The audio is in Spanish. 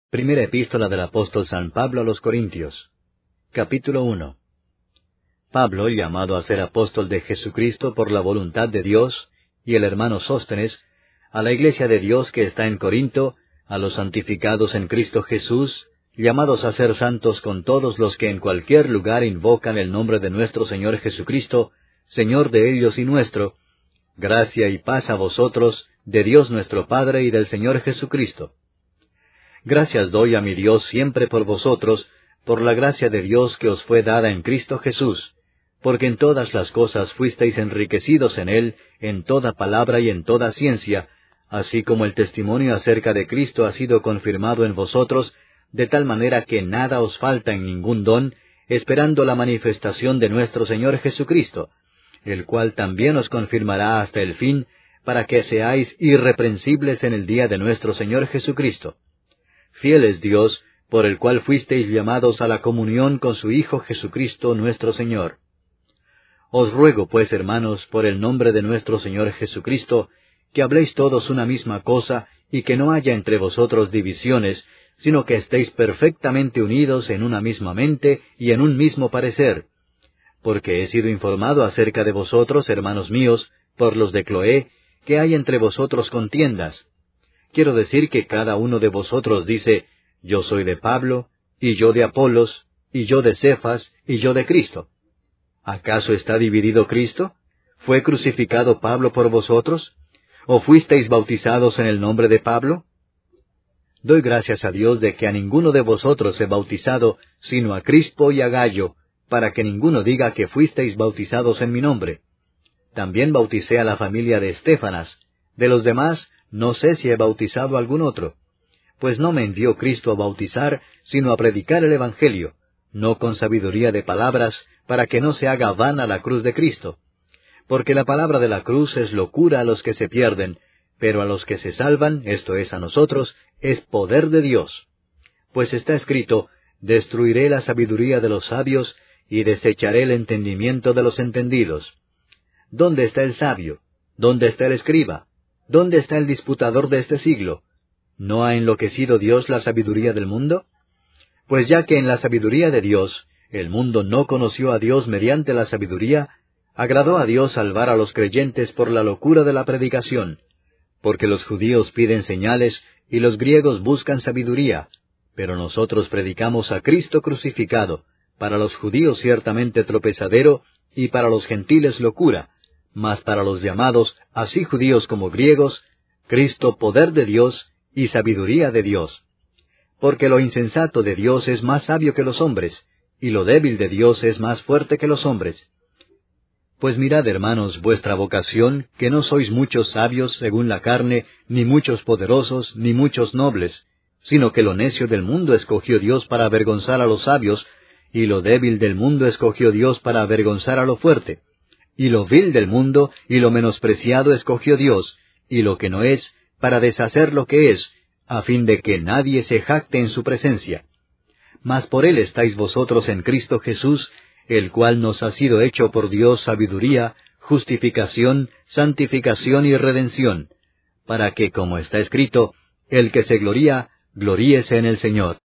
Primera epístola del apóstol San Pablo a los Corintios. Capítulo 1. Pablo, llamado a ser apóstol de Jesucristo por la voluntad de Dios, y el hermano Sóstenes, a la iglesia de Dios que está en Corinto, a los santificados en Cristo Jesús, llamados a ser santos con todos los que en cualquier lugar invocan el nombre de nuestro Señor Jesucristo, Señor de ellos y nuestro, gracia y paz a vosotros, de Dios nuestro Padre y del Señor Jesucristo. Gracias doy a mi Dios siempre por vosotros, por la gracia de Dios que os fue dada en Cristo Jesús, porque en todas las cosas fuisteis enriquecidos en Él, en toda palabra y en toda ciencia, así como el testimonio acerca de Cristo ha sido confirmado en vosotros, de tal manera que nada os falta en ningún don, esperando la manifestación de nuestro Señor Jesucristo, el cual también os confirmará hasta el fin, para que seáis irreprensibles en el día de nuestro Señor Jesucristo. Fiel es Dios, por el cual fuisteis llamados a la comunión con su Hijo Jesucristo nuestro Señor. Os ruego, pues, hermanos, por el nombre de nuestro Señor Jesucristo, que habléis todos una misma cosa, y que no haya entre vosotros divisiones, sino que estéis perfectamente unidos en una misma mente y en un mismo parecer. Porque he sido informado acerca de vosotros, hermanos míos, por los de Cloé, que hay entre vosotros contiendas. Quiero decir que cada uno de vosotros dice, yo soy de Pablo, y yo de Apolos, y yo de Cefas, y yo de Cristo. ¿Acaso está dividido Cristo? ¿Fue crucificado Pablo por vosotros? ¿O fuisteis bautizados en el nombre de Pablo? Doy gracias a Dios de que a ninguno de vosotros he bautizado, sino a Crispo y a Gayo, para que ninguno diga que fuisteis bautizados en mi nombre. También bauticé a la familia de Estéfanas. De los demás, no sé si he bautizado a algún otro. Pues no me envió Cristo a bautizar, sino a predicar el Evangelio, no con sabiduría de palabras, para que no se haga vana la cruz de Cristo. Porque la palabra de la cruz es locura a los que se pierden, pero a los que se salvan, esto es a nosotros, es poder de Dios. Pues está escrito, destruiré la sabiduría de los sabios, y desecharé el entendimiento de los entendidos. ¿Dónde está el sabio? ¿Dónde está el escriba? ¿Dónde está el disputador de este siglo? ¿No ha enloquecido Dios la sabiduría del mundo? Pues ya que en la sabiduría de Dios, el mundo no conoció a Dios mediante la sabiduría, agradó a Dios salvar a los creyentes por la locura de la predicación, porque los judíos piden señales y los griegos buscan sabiduría, pero nosotros predicamos a Cristo crucificado, para los judíos ciertamente tropezadero, y para los gentiles locura, mas para los llamados, así judíos como griegos, Cristo poder de Dios y sabiduría de Dios. Porque lo insensato de Dios es más sabio que los hombres, y lo débil de Dios es más fuerte que los hombres. Pues mirad, hermanos, vuestra vocación, que no sois muchos sabios según la carne, ni muchos poderosos, ni muchos nobles, sino que lo necio del mundo escogió Dios para avergonzar a los sabios, y lo débil del mundo escogió Dios para avergonzar a lo fuerte. Y lo vil del mundo y lo menospreciado escogió Dios, y lo que no es, para deshacer lo que es, a fin de que nadie se jacte en su presencia. Mas por él estáis vosotros en Cristo Jesús, el cual nos ha sido hecho por Dios sabiduría, justificación, santificación y redención, para que, como está escrito, el que se gloría, gloríese en el Señor.